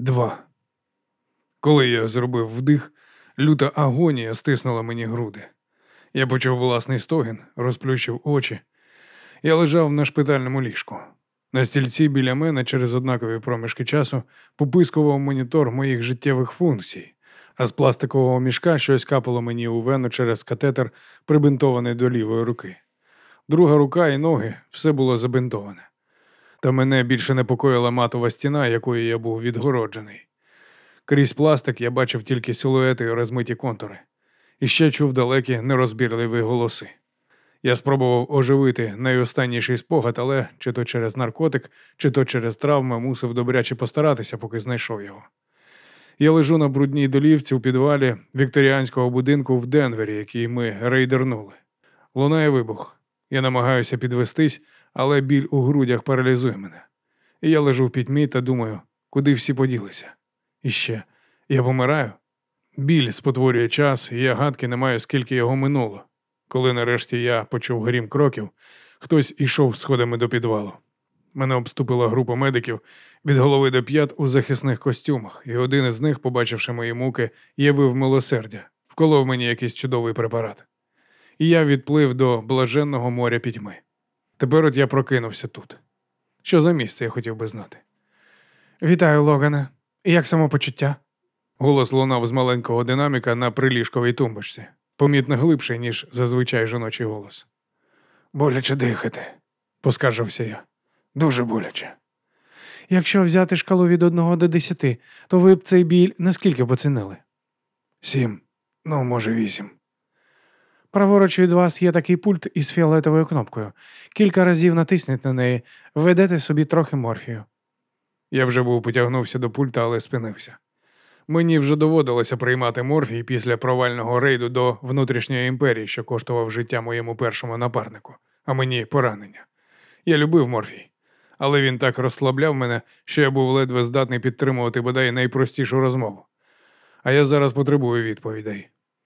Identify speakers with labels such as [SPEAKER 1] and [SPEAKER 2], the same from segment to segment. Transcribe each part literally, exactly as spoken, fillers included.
[SPEAKER 1] Два. Коли я зробив вдих, люта агонія стиснула мені груди. Я почув власний стогін, розплющив очі. Я лежав на шпитальному ліжку. На стільці біля мене через однакові проміжки часу попискував монітор моїх життєвих функцій, а з пластикового мішка щось капало мені у вену через катетер, прибинтований до лівої руки. Друга рука і ноги – все було забинтоване. Та мене більше непокоїла матова стіна, якою я був відгороджений. Крізь пластик я бачив тільки силуети і розмиті контури. І ще чув далекі нерозбірливі голоси. Я спробував оживити найостанніший спогад, але чи то через наркотик, чи то через травми мусив добряче постаратися, поки знайшов його. Я лежу на брудній долівці у підвалі вікторіанського будинку в Денвері, який ми рейдернули. Лунає вибух. Я намагаюся підвестись, але біль у грудях паралізує мене. І я лежу в пітьмі та думаю, куди всі поділися. І ще, я помираю? Біль спотворює час, і я гадки не маю, скільки його минуло. Коли нарешті я почув грім кроків, хтось ішов сходами до підвалу. Мене обступила група медиків від голови до п'ят у захисних костюмах, і один із них, побачивши мої муки, явив милосердя, вколов мені якийсь чудовий препарат. І я відплив до блаженного моря пітьми. Тепер от я прокинувся тут. Що за місце, я хотів би знати. «Вітаю, Логане. Як самопочуття?» Голос лунав з маленького динаміка на приліжковій тумбочці, помітно глибший, ніж зазвичай жіночий голос. «Боляче дихати», – поскаржився я. «Дуже боляче». «Якщо взяти шкалу від одного до десяти, то ви б цей біль наскільки поцінили?» «Сім. Ну, може, вісім». «Праворуч від вас є такий пульт із фіолетовою кнопкою. Кілька разів натисніть на неї, введете собі трохи морфію». Я вже був потягнувся до пульта, але спинився. Мені вже доводилося приймати морфій після провального рейду до внутрішньої імперії, що коштував життя моєму першому напарнику, а мені поранення. Я любив морфій, але він так розслабляв мене, що я був ледве здатний підтримувати бодай найпростішу розмову. А я зараз потребую відповідей.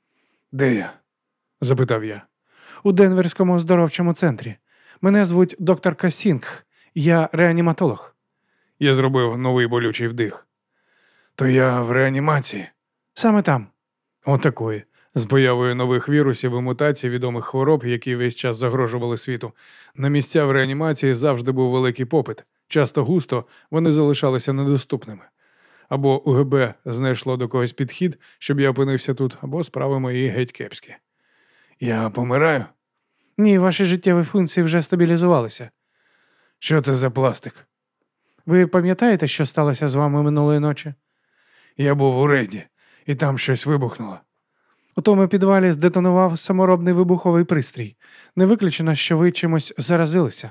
[SPEAKER 1] «Де я?» – запитав я. «У Денверському оздоровчому центрі. Мене звуть доктор Касінг. Я реаніматолог». Я зробив новий болючий вдих. «То я в реанімації?» «Саме там». «Отакої. З появою нових вірусів і мутацій відомих хвороб, які весь час загрожували світу, на місця в реанімації завжди був великий попит. Часто густо вони залишалися недоступними. Або УГБ знайшло до когось підхід, щоб я опинився тут, або справи мої геть кепські». «Я помираю?» «Ні, ваші життєві функції вже стабілізувалися». «Що це за пластик?» «Ви пам'ятаєте, що сталося з вами минулої ночі?» «Я був у рейді, і там щось вибухнуло». «У тому підвалі здетонував саморобний вибуховий пристрій. Не виключено, що ви чимось заразилися».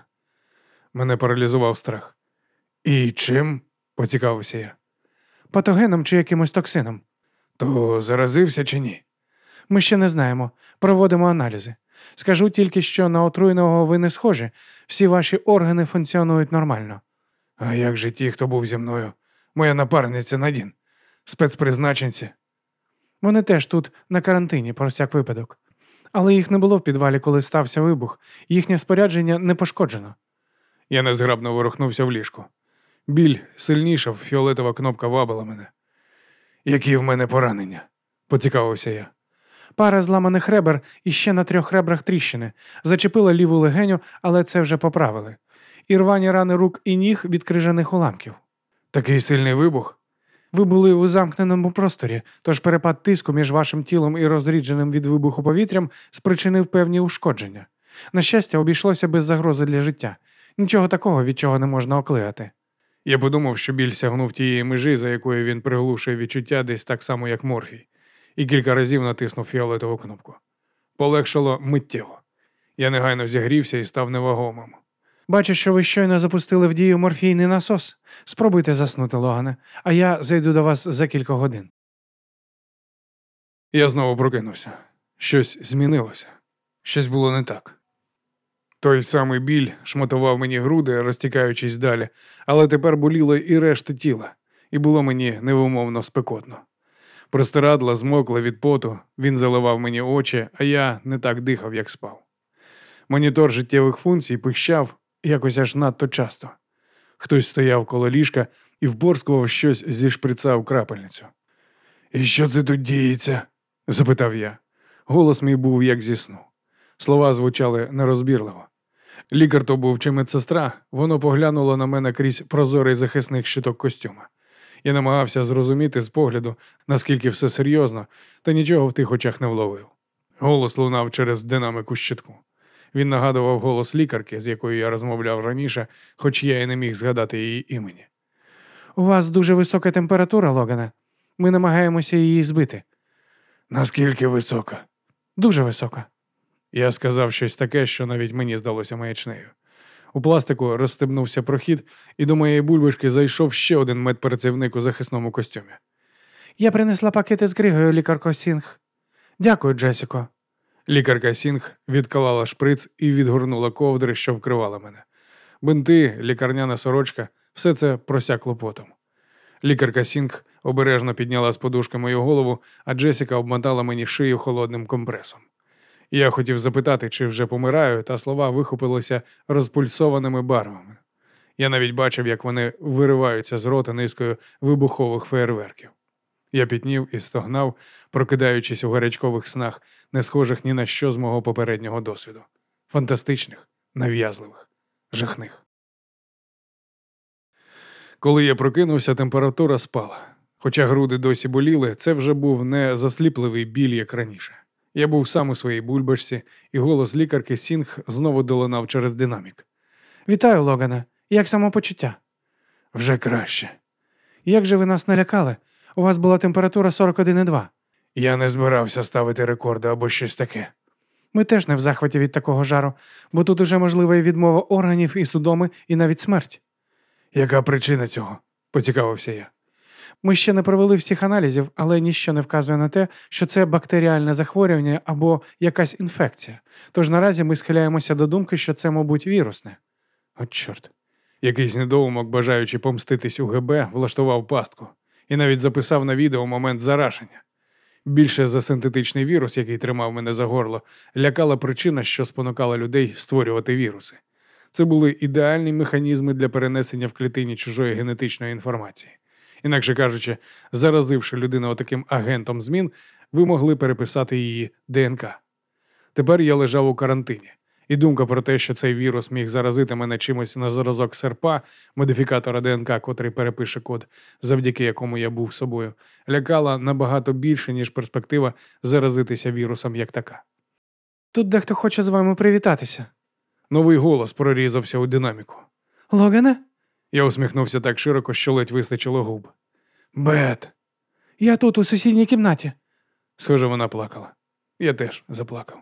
[SPEAKER 1] Мене паралізував страх. «І чим?» – поцікавився я. «Патогеном чи якимось токсином». «То заразився чи ні?» «Ми ще не знаємо. Проводимо аналізи. Скажу тільки, що на отруєного ви не схожі. Всі ваші органи функціонують нормально». «А як же ті, хто був зі мною? Моя напарниця Надін? Спецпризначенці?» «Вони теж тут на карантині, про всяк випадок. Але їх не було в підвалі, коли стався вибух. Їхнє спорядження не пошкоджено». Я незграбно ворухнувся в ліжку. Біль сильнішав, фіолетова кнопка вабила мене. «Які в мене поранення?» – поцікавився я. «Пара зламаних ребер і ще на трьох ребрах тріщини. Зачепила ліву легеню, але це вже поправили. І рвані рани рук і ніг від крижаних уламків». «Такий сильний вибух?» «Ви були у замкненому просторі, тож перепад тиску між вашим тілом і розрідженим від вибуху повітрям спричинив певні ушкодження. На щастя, обійшлося без загрози для життя. Нічого такого, від чого не можна оклигати». Я подумав, що біль сягнув тієї межі, за якою він приглушує відчуття десь так само, як морфій, і кілька разів натиснув фіолетову кнопку. Полегшало миттєво. Я негайно зігрівся і став невагомим. «Бачу, що ви щойно запустили в дію морфійний насос. Спробуйте заснути, Логане, а я зайду до вас за кілька годин». Я знову прокинувся. Щось змінилося. Щось було не так. Той самий біль шматував мені груди, розтікаючись далі, але тепер боліло і решта тіла, і було мені невимовно спекотно. Простирадла змокла від поту, він заливав мені очі, а я не так дихав, як спав. Монітор життєвих функцій пищав якось аж надто часто. Хтось стояв коло ліжка і впорскував щось зі шприца в крапельницю. І що це тут діється? Запитав я. Голос мій був як зі сну. Слова звучали нерозбірливо. Лікар то був чи медсестра, воно поглянуло на мене крізь прозорий захисних щиток костюма. Я намагався зрозуміти з погляду, наскільки все серйозно, та нічого в тих очах не вловив. Голос лунав через динамику щитку. Він нагадував голос лікарки, з якою я розмовляв раніше, хоч я і не міг згадати її імені. «У вас дуже висока температура, Логане. Ми намагаємося її збити». «Наскільки висока?» «Дуже висока». Я сказав щось таке, що навіть мені здалося маячнею. У пластику розстебнувся прохід, і до моєї бульбашки зайшов ще один медпрацівник у захисному костюмі. «Я принесла пакети з кригою, лікарко Сінг». «Дякую, Джесіко». Лікарка Сінг відклала шприц і відгорнула ковдри, що вкривала мене. Бинти, лікарняна сорочка – все це просякло потом. Лікарка Сінг обережно підняла з подушки мою голову, а Джесіка обмотала мені шию холодним компресом. Я хотів запитати, чи вже помираю, та слова вихопилися розпульсованими барвами. Я навіть бачив, як вони вириваються з рота низкою вибухових феєрверків. Я пітнів і стогнав, прокидаючись у гарячкових снах, не схожих ні на що з мого попереднього досвіду. Фантастичних, нав'язливих, жахних. Коли я прокинувся, температура спала. Хоча груди досі боліли, це вже був не засліпливий біль, як раніше. Я був сам у своїй бульбашці, і голос лікарки Сінг знову долинав через динамік. «Вітаю, Логане. Як самопочуття?» «Вже краще». «Як же ви нас налякали? У вас була температура сорок один і два». «Я не збирався ставити рекорди або щось таке». «Ми теж не в захваті від такого жару, бо тут уже можлива і відмова органів, і судоми, і навіть смерть». «Яка причина цього?» – поцікавився я. «Ми ще не провели всіх аналізів, але ніщо не вказує на те, що це бактеріальне захворювання або якась інфекція. Тож наразі ми схиляємося до думки, що це, мабуть, вірусне». От чорт. Якийсь недоумок, бажаючи помститись у ГБ, влаштував пастку. І навіть записав на відео момент зараження. Більше за синтетичний вірус, який тримав мене за горло, лякала причина, що спонукала людей створювати віруси. Це були ідеальні механізми для перенесення в клітині чужої генетичної інформації. Інакше кажучи, заразивши людину отаким агентом змін, ви могли переписати її ДНК. Тепер я лежав у карантині, і думка про те, що цей вірус міг заразити мене чимось на зразок серпа, модифікатора ДНК, котрий перепише код, завдяки якому я був собою, лякала набагато більше, ніж перспектива заразитися вірусом як така. «Тут дехто хоче з вами привітатися». Новий голос прорізався у динаміку. «Логане?» Я усміхнувся так широко, що ледь вистачило губ. «Бет!» «Я тут, у сусідній кімнаті». Схоже, вона плакала. Я теж заплакав.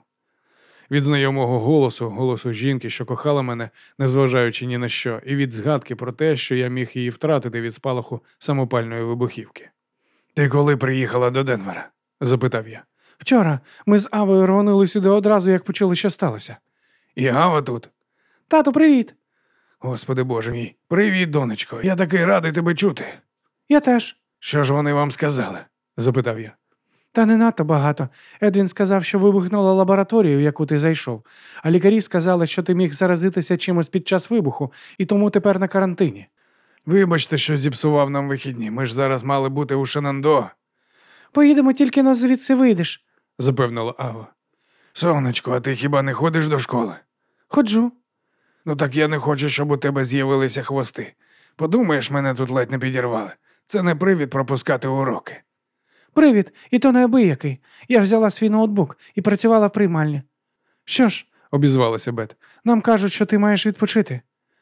[SPEAKER 1] Від знайомого голосу, голосу жінки, що кохала мене, незважаючи ні на що, і від згадки про те, що я міг її втратити від спалаху самопальної вибухівки. «Ти коли приїхала до Денвера?» – запитав я. «Вчора. Ми з Авою рвонули сюди одразу, як почули, що сталося». «І Ава тут?» «Тату, привіт!» «Господи Боже мій, привіт, донечко, я такий радий тебе чути». «Я теж». «Що ж вони вам сказали?» – запитав я. «Та не надто багато. Едвін сказав, що вибухнула лабораторію, в яку ти зайшов, а лікарі сказали, що ти міг заразитися чимось під час вибуху, і тому тепер на карантині». «Вибачте, що зіпсував нам вихідні, ми ж зараз мали бути у Шенандо». «Поїдемо, тільки но звідси вийдеш», – запевнила Ава. «Сонечко, а ти хіба не ходиш до школи?» «Ходжу». «Ну так я не хочу, щоб у тебе з'явилися хвости. Подумаєш, мене тут ледь не підірвали. Це не привід пропускати уроки». «Привід, і то неабиякий. Я взяла свій ноутбук і працювала в приймальні». «Що ж», – обізвалася Бет, – «нам кажуть, що ти маєш відпочити».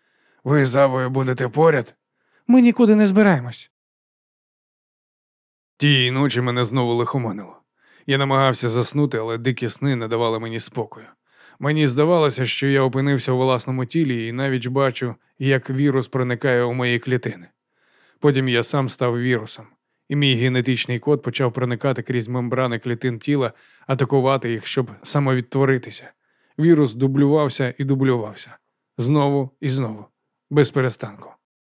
[SPEAKER 1] «Ви з Авою будете поряд?» «Ми нікуди не збираємось». Тієї ночі мене знову лихоманило. Я намагався заснути, але дикі сни не давали мені спокою. Мені здавалося, що я опинився у власному тілі і навіть бачу, як вірус проникає у мої клітини. Потім я сам став вірусом, і мій генетичний код почав проникати крізь мембрани клітин тіла, атакувати їх, щоб самовідтворитися. Вірус дублювався і дублювався. Знову і знову. Без перестанку.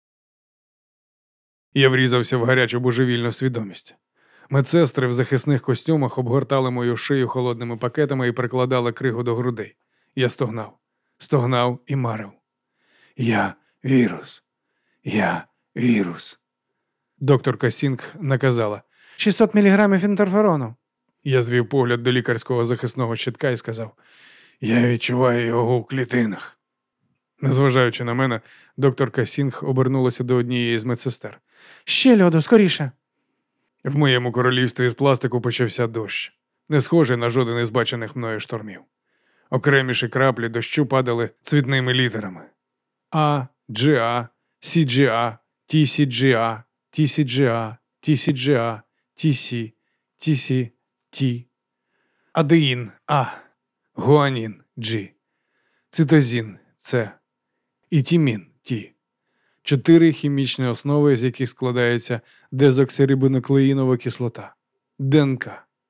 [SPEAKER 1] Я врізався в гарячу божевільну свідомість. Медсестри в захисних костюмах обгортали мою шию холодними пакетами і прикладали кригу до грудей. Я стогнав. Стогнав і марив. Я вірус. Я вірус. Докторка Сінг наказала шістсот міліграмів інтерферону. Я звів погляд до лікарського захисного щитка і сказав: я відчуваю його у клітинах. Незважаючи на мене, докторка Сінг обернулася до однієї з медсестер. Ще льоду, скоріше. В моєму королівстві з пластику почався дощ, не схожий на жоден із бачених мною штормів. Окреміші краплі дощу падали цвітними літерами. А, Джі А, Сі Джі А, Ті Сі Джі А, Ті Сі Джі А, Ті Сі Джі А, Ті Сі, Ті Сі, Ті. Адеїн А, гуанін G, цитозін С і тімін Т. Чотири хімічні основи, з яких складається дезоксирибонуклеїнова кислота – ДНК.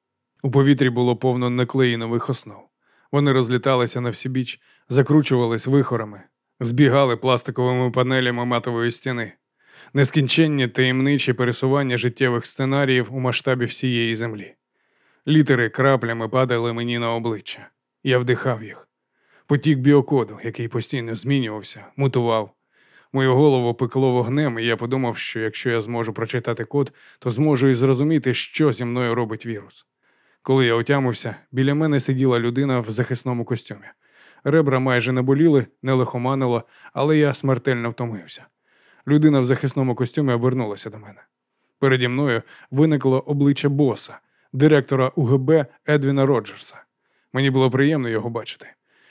[SPEAKER 1] У повітрі було повно нуклеїнових основ. Вони розліталися на всібіч, закручувались вихорами, збігали пластиковими панелями матової стіни. Нескінченні таємничі пересування життєвих сценаріїв у масштабі всієї землі. Літери краплями падали мені на обличчя. Я вдихав їх. Потік біокоду, який постійно змінювався, мутував. Мою голову пекло вогнем, і я подумав, що якщо я зможу прочитати код, то зможу і зрозуміти, що зі мною робить вірус. Коли я отямився, біля мене сиділа людина в захисному костюмі. Ребра майже не боліли, не лихоманило, але я смертельно втомився. Людина в захисному костюмі обернулася до мене. Переді мною виникло обличчя боса, директора У Ге Бе Едвіна Роджерса. Мені було приємно його бачити.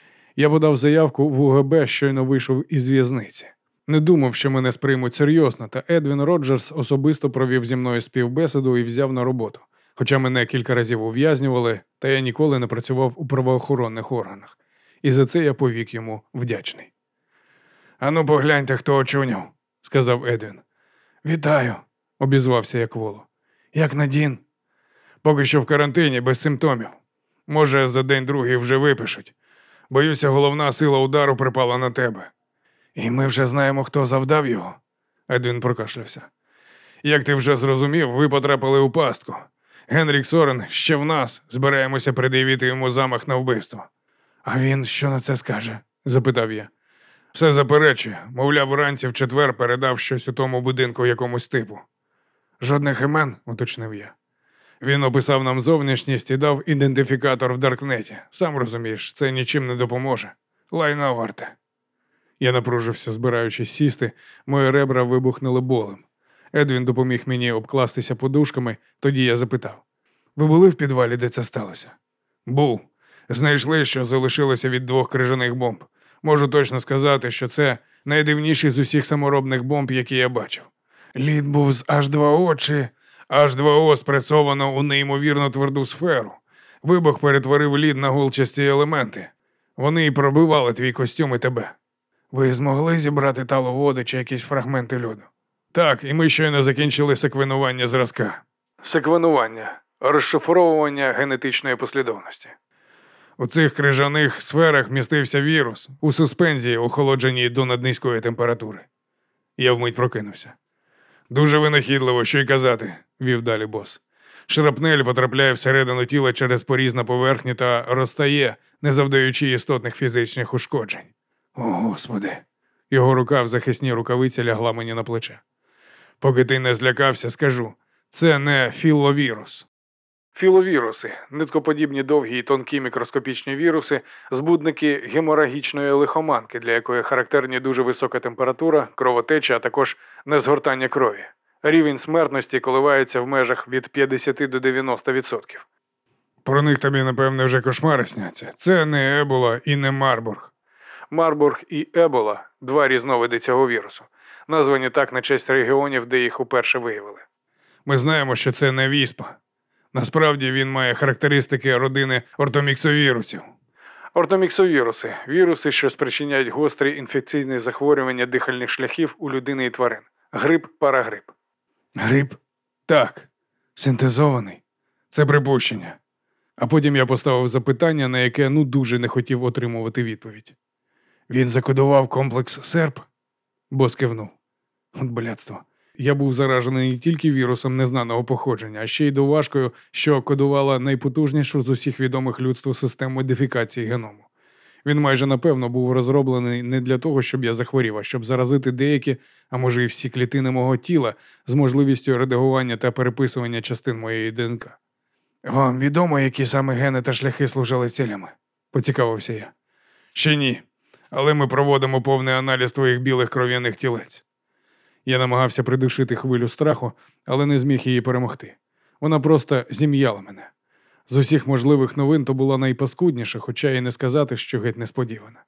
[SPEAKER 1] Я подав заявку в У Ге Бе, щойно вийшов із в'язниці. Не думав, що мене сприймуть серйозно, та Едвін Роджерс особисто провів зі мною співбесіду і взяв на роботу. Хоча мене кілька разів ув'язнювали, та я ніколи не працював у правоохоронних органах. І за це я повік йому вдячний. «Ану, погляньте, хто очуняв», – сказав Едвін. «Вітаю», – обізвався як воло. «Як Надін?» «Поки що в карантині, без симптомів. Може, за день-другий вже випишуть. Боюся, головна сила удару припала на тебе». «І ми вже знаємо, хто завдав його?» Едвін прокашлявся. «Як ти вже зрозумів, ви потрапили у пастку. Генрік Сорен ще в нас, збираємося пред'явити йому замах на вбивство». «А він що на це скаже?» – запитав я. «Все заперечує. Мовляв, вранці в четвер передав щось у тому будинку якомусь типу». «Жодних імен?» – уточнив я. «Він описав нам зовнішність і дав ідентифікатор в Даркнеті. Сам розумієш, це нічим не допоможе. Лайна варте». Я напружився, збираючись сісти, мої ребра вибухнули болем. Едвін допоміг мені обкластися подушками, тоді я запитав. «Ви були в підвалі, де це сталося?» «Був. Знайшли, що залишилося від двох крижаних бомб. Можу точно сказати, що це найдивніший з усіх саморобних бомб, які я бачив. Лід був з Аш два О чи Аш два О спресовано у неймовірно тверду сферу. Вибух перетворив лід на гулчасті елементи. Вони і пробивали твій костюм і тебе. Ви змогли зібрати талу води чи якісь фрагменти льоду?» «Так, і ми щойно закінчили секвенування зразка». Секвенування – розшифровування генетичної послідовності. У цих крижаних сферах містився вірус, у суспензії, охолодженій до наднизької температури. Я вмить прокинувся. «Дуже винахідливо, що й казати», – вів далі бос. «Шрапнель потрапляє всередину тіла через поріз на поверхні та розтає, не завдаючи істотних фізичних ушкоджень». «О, Господи!» Його рука в захисній рукавиці лягла мені на плече. «Поки ти не злякався, скажу, це не філовірус». Філовіруси – ниткоподібні довгі і тонкі мікроскопічні віруси, збудники геморагічної лихоманки, для якої характерні дуже висока температура, кровотеча, а також незгортання крові. Рівень смертності коливається в межах від п'ятдесят до дев'яноста відсотків. Про них тобі, напевне, вже кошмари сняться. Це не Ебола і не Марбург. Марбург і Ебола – два різновиди цього вірусу, названі так на честь регіонів, де їх уперше виявили. Ми знаємо, що це не віспа. Насправді він має характеристики родини ортоміксовірусів. Ортоміксовіруси – віруси, що спричиняють гострі інфекційні захворювання дихальних шляхів у людини і тварин. Грип, парагрип. Грип? Так. Синтезований. Це припущення. А потім я поставив запитання, на яке ну дуже не хотів отримувати відповідь. Він закодував комплекс серп? Бос кивнув. От блядство. Я був заражений не тільки вірусом незнаного походження, а ще й доважкою, що кодувала найпотужнішу з усіх відомих людству систем модифікації геному. Він майже напевно був розроблений не для того, щоб я захворів, а щоб заразити деякі, а може і всі клітини мого тіла з можливістю редагування та переписування частин моєї ДНК. Вам відомо, які саме гени та шляхи служили цілями? Поцікавився я. Ще ні, але ми проводимо повний аналіз твоїх білих кров'яних тілець. Я намагався придушити хвилю страху, але не зміг її перемогти. Вона просто зім'яла мене. З усіх можливих новин то була найпаскудніша, хоча і не сказати, що геть несподівана.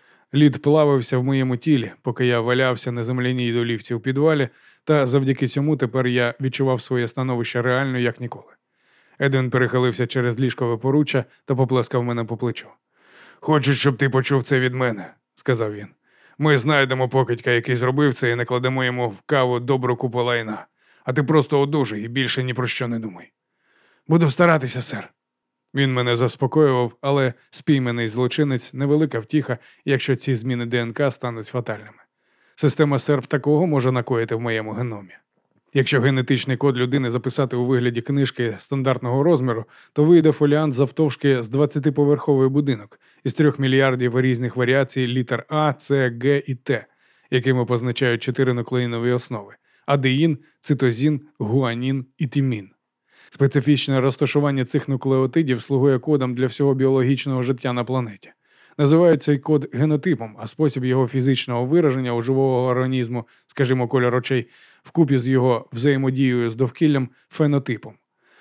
[SPEAKER 1] Лід плавився в моєму тілі, поки я валявся на земляній долівці у підвалі, та завдяки цьому тепер я відчував своє становище реально, як ніколи. Едвін перехилився через ліжкове поруччя та поплескав мене по плечу. «Хочу, щоб ти почув це від мене», – сказав він. «Ми знайдемо покидька, який зробив це, і накладемо йому в каву добру купу лайна. А ти просто одужуй і більше ні про що не думай». «Буду старатися, сер». Він мене заспокоював, але спійманий злочинець – невелика втіха, якщо ці зміни ДНК стануть фатальними. Система серп такого може накоїти в моєму геномі. Якщо генетичний код людини записати у вигляді книжки стандартного розміру, то вийде фоліант завтовшки з двадцятиповерховий будинок із трьох мільярдів різних варіацій літер А, С, Г і Т, якими позначають чотири нуклеїнові основи – адеїн, цитозін, гуанін і тимін. Специфічне розташування цих нуклеотидів слугує кодом для всього біологічного життя на планеті. Називають цей код генотипом, а спосіб його фізичного вираження у живого організму, скажімо, кольор очей, вкупі з його взаємодією з довкіллям – фенотипом.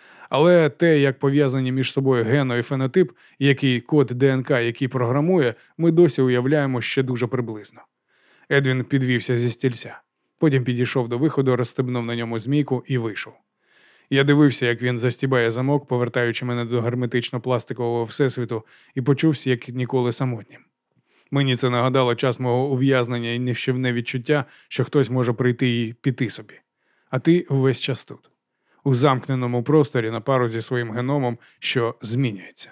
[SPEAKER 1] Але те, як пов'язані між собою гено і фенотип, який код ДНК, який програмує, ми досі уявляємо ще дуже приблизно. Едвін підвівся зі стільця. Потім підійшов до виходу, розстебнув на ньому змійку і вийшов. Я дивився, як він застібає замок, повертаючи мене до герметично-пластикового всесвіту, і почувся, як ніколи, самотнім. Мені це нагадало час мого ув'язнення і нищівне відчуття, що хтось може прийти і піти собі. А ти весь час тут, у замкненому просторі на пару зі своїм геномом, що змінюється.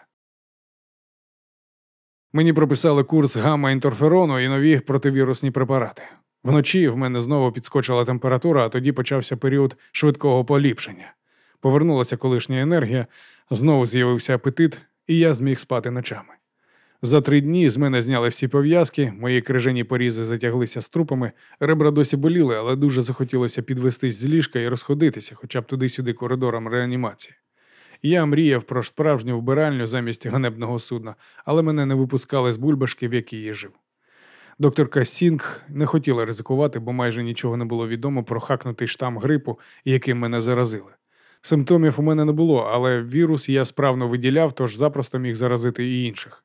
[SPEAKER 1] Мені прописали курс гамма-інтерферону і нові противірусні препарати. Вночі в мене знову підскочила температура, а тоді почався період швидкого поліпшення. Повернулася колишня енергія, знову з'явився апетит, і я зміг спати ночами. За три дні з мене зняли всі пов'язки, мої крижані порізи затяглися струпами, ребра досі боліли, але дуже захотілося підвестись з ліжка і розходитися, хоча б туди-сюди коридором реанімації. Я мріяв про справжню вбиральню замість ганебного судна, але мене не випускали з бульбашки, в якій я жив. Докторка Сінг не хотіла ризикувати, бо майже нічого не було відомо про хакнутий штам грипу, яким мене заразили. Симптомів у мене не було, але вірус я справно виділяв, тож запросто міг заразити і інших.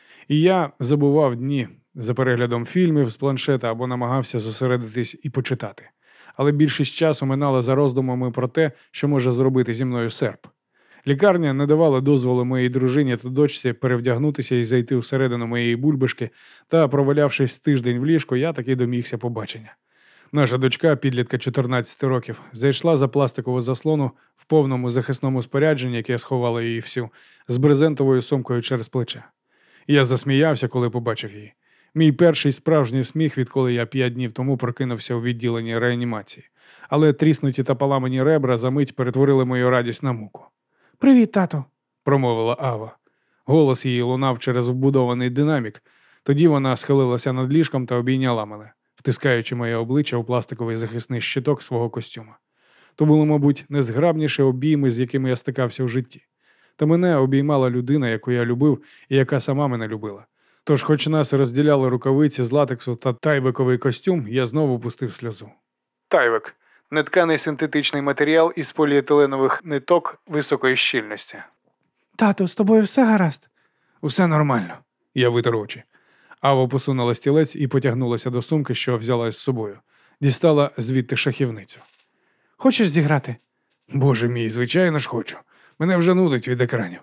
[SPEAKER 1] І я забував дні за переглядом фільмів з планшета або намагався зосередитись і почитати. Але більшість часу минала за роздумами про те, що може зробити зі мною серп. Лікарня не давала дозволу моїй дружині та дочці перевдягнутися і зайти всередину моєї бульбашки, та, провалявшись тиждень в ліжку, я таки домігся побачення. Наша дочка, підлітка чотирнадцяти років, зайшла за пластикову заслону в повному захисному спорядженні, яке сховало її всю, з брезентовою сумкою через плече. Я засміявся, коли побачив її. Мій перший справжній сміх, відколи я п'ять днів тому прокинувся у відділенні реанімації. Але тріснуті та поламані ребра за мить перетворили мою радість на муку. «Привіт, тато», – промовила Ава. Голос її лунав через вбудований динамік. Тоді вона схилилася над ліжком та обійняла мене, втискаючи моє обличчя у пластиковий захисний щиток свого костюма. То були, мабуть, незграбніші обійми, з якими я стикався у житті. Та мене обіймала людина, яку я любив і яка сама мене любила. Тож, хоч нас розділяли рукавиці з латексу та тайвиковий костюм, я знову пустив сльозу. Тайвик – нетканий синтетичний матеріал із поліетиленових ниток високої щільності. «Тато, з тобою все гаразд?» «Усе нормально», – я витер очі. Ава посунула стілець і потягнулася до сумки, що взяла з собою. Дістала звідти шахівницю. «Хочеш зіграти?» «Боже мій, звичайно ж хочу. Мене вже нудить від екранів».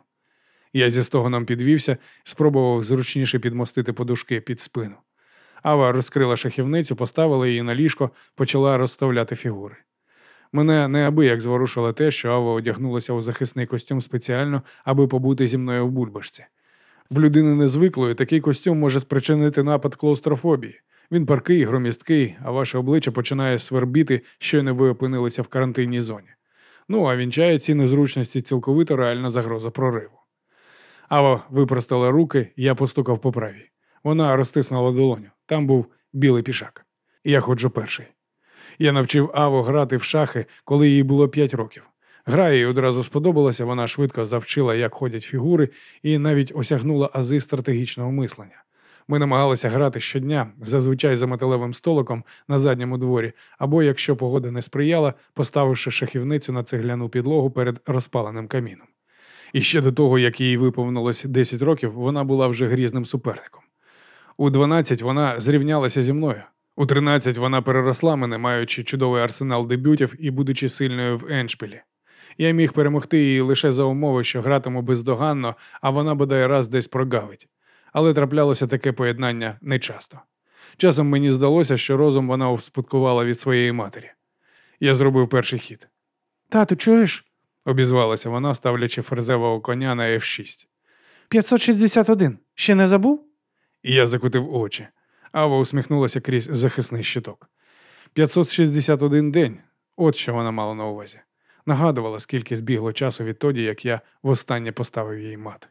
[SPEAKER 1] Я зі стогоном підвівся, спробував зручніше підмостити подушки під спину. Ава розкрила шахівницю, поставила її на ліжко, почала розставляти фігури. Мене неабияк зворушило те, що Ава одягнулася у захисний костюм спеціально, аби побути зі мною в бульбашці. В людини незвиклої такий костюм може спричинити напад клаустрофобії. Він паркий, громісткий, а ваше обличчя починає свербіти, щойно ви опинилися в карантинній зоні. Ну, а вінчає ці незручності цілковито реальна загроза прориву. Ава випростала руки, я постукав по правій. Вона розтиснула долоню. Там був білий пішак. Я ходжу перший. Я навчив Аву грати в шахи, коли їй було п'ять років. Гра їй одразу сподобалася, вона швидко завчила, як ходять фігури, і навіть осягнула ази стратегічного мислення. Ми намагалися грати щодня, зазвичай за металевим столиком на задньому дворі, або, якщо погода не сприяла, поставивши шахівницю на цегляну підлогу перед розпаленим каміном. І ще до того, як їй виповнилось десять років, вона була вже грізним суперником. У дванадцять вона зрівнялася зі мною. У тринадцять вона переросла мене, маючи чудовий арсенал дебютів і будучи сильною в еншпілі. Я міг перемогти її лише за умови, що гратиму бездоганно, а вона бодай раз десь прогавить. Але траплялося таке поєднання нечасто. Часом мені здалося, що розум вона успадкувала від своєї матері. Я зробив перший хід. «Тату, чуєш?» – обізвалася вона, ставлячи ферзевого коня на еф шість. «п'ятсот шістдесят один. Ще не забув?» І я закутив очі. Ава усміхнулася крізь захисний щиток. п'ятсот шістдесят один день – от що вона мала на увазі. Нагадувала, скільки збігло часу відтоді, як я востаннє поставив їй мат.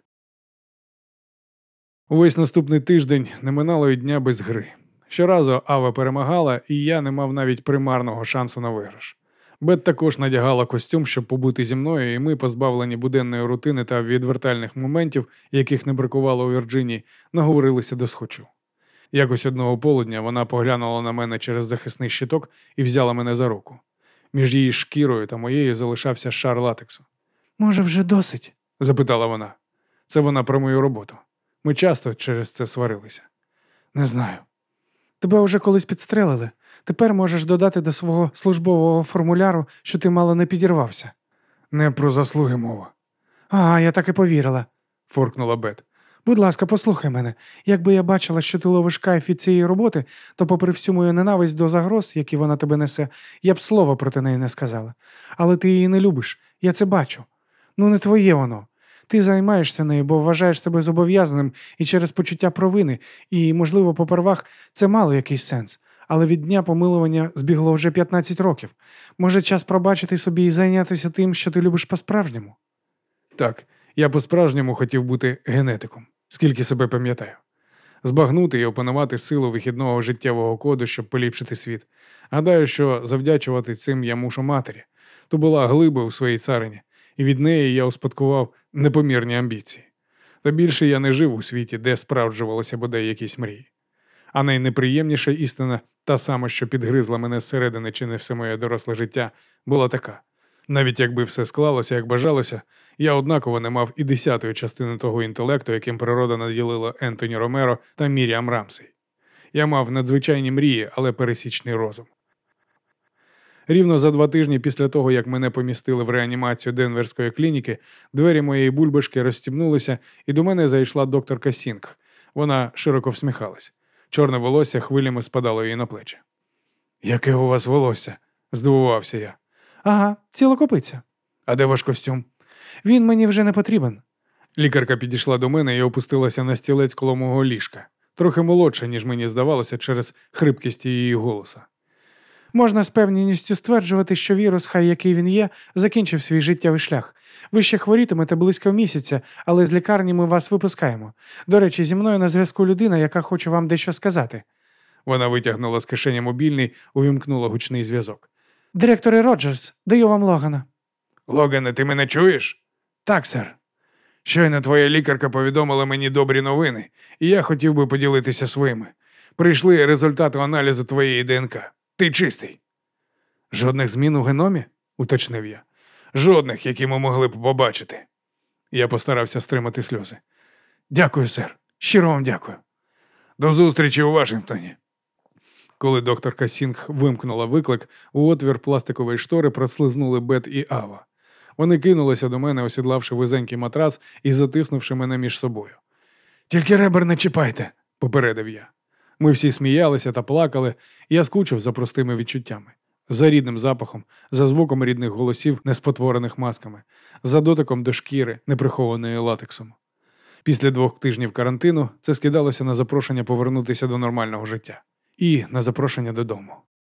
[SPEAKER 1] Увесь наступний тиждень не минало й дня без гри. Щоразу Ава перемагала, і я не мав навіть примарного шансу на виграш. Бет також надягала костюм, щоб побути зі мною, і ми, позбавлені буденної рутини та відвертальних моментів, яких не бракувало у Вірджинії, наговорилися до схочу. Якось одного полудня вона поглянула на мене через захисний щиток і взяла мене за руку. Між її шкірою та моєю залишався шар латексу. «Може, вже досить?» – запитала вона. Це вона про мою роботу. Ми часто через це сварилися. «Не знаю». «Тебе вже колись підстрелили. Тепер можеш додати до свого службового формуляру, що ти мало не підірвався». «Не про заслуги мова». «Ага, я так і повірила», – форкнула Бет. «Будь ласка, послухай мене. Якби я бачила, що ти ловиш кайф від цієї роботи, то попри всю мою ненависть до загроз, які вона тебе несе, я б слова проти неї не сказала. Але ти її не любиш, я це бачу. Ну не твоє воно. Ти займаєшся нею, бо вважаєш себе зобов'язаним і через почуття провини, і, можливо, попервах це мало якийсь сенс. Але від дня помилування збігло вже п'ятнадцять років. Може, час пробачити собі і зайнятися тим, що ти любиш по-справжньому?» Так, я по-справжньому хотів бути генетиком, скільки себе пам'ятаю. Збагнути і опанувати силу вихідного життєвого коду, щоб поліпшити світ. Гадаю, що завдячувати цим я мушу матері. То була глиба у своїй царині, і від неї я успадкував непомірні амбіції. Та більше я не жив у світі, де справджувалися бодай якісь мрії. А найнеприємніша істина, та сама, що підгризла мене зсередини чи не все моє доросле життя, була така. Навіть якби все склалося, як бажалося, я однаково не мав і десятої частини того інтелекту, яким природа наділила Ентоні Ромеро та Міріам Рамсей. Я мав надзвичайні мрії, але пересічний розум. Рівно за два тижні після того, як мене помістили в реанімацію Денверської клініки, двері моєї бульбашки розстібнулися, і до мене зайшла докторка Сінг. Вона широко всміхалась. Чорне волосся хвилями спадало їй на плечі. «Яке у вас волосся?» – здивувався я. «Ага, цілокопиця». «А де ваш костюм?» «Він мені вже не потрібен». Лікарка підійшла до мене і опустилася на стілець коло мого ліжка. Трохи молодша, ніж мені здавалося, через хрипкість її голоса. «Можна з певністю стверджувати, що вірус, хай який він є, закінчив свій життєвий шлях. Ви ще хворітимете близько місяця, але з лікарні ми вас випускаємо. До речі, зі мною на зв'язку людина, яка хоче вам дещо сказати». Вона витягнула з кишені мобільний, увімкнула гучний зв'язок. «Директоре Роджерс, даю вам Логана». «Логане, ти мене чуєш?» «Так, сер». «Щойно твоя лікарка повідомила мені добрі новини, і я хотів би поділитися своїми. Прийшли результати аналізу твоєї ДНК. Ти чистий». «Жодних змін у геномі?» – уточнив я. «Жодних, які ми могли б побачити». Я постарався стримати сльози. «Дякую, сер. Щиро вам дякую». «До зустрічі у Вашингтоні». Коли докторка Сінг вимкнула виклик, у отвір пластикової штори прослизнули Бет і Ава. Вони кинулися до мене, осідлавши вузенький матрас і затиснувши мене між собою. «Тільки ребер не чіпайте», – попередив я. Ми всі сміялися та плакали, і я скучив за простими відчуттями. За рідним запахом, за звуком рідних голосів, неспотворених масками, за дотиком до шкіри, неприхованої латексом. Після двох тижнів карантину це скидалося на запрошення повернутися до нормального життя. І на запрошення додому.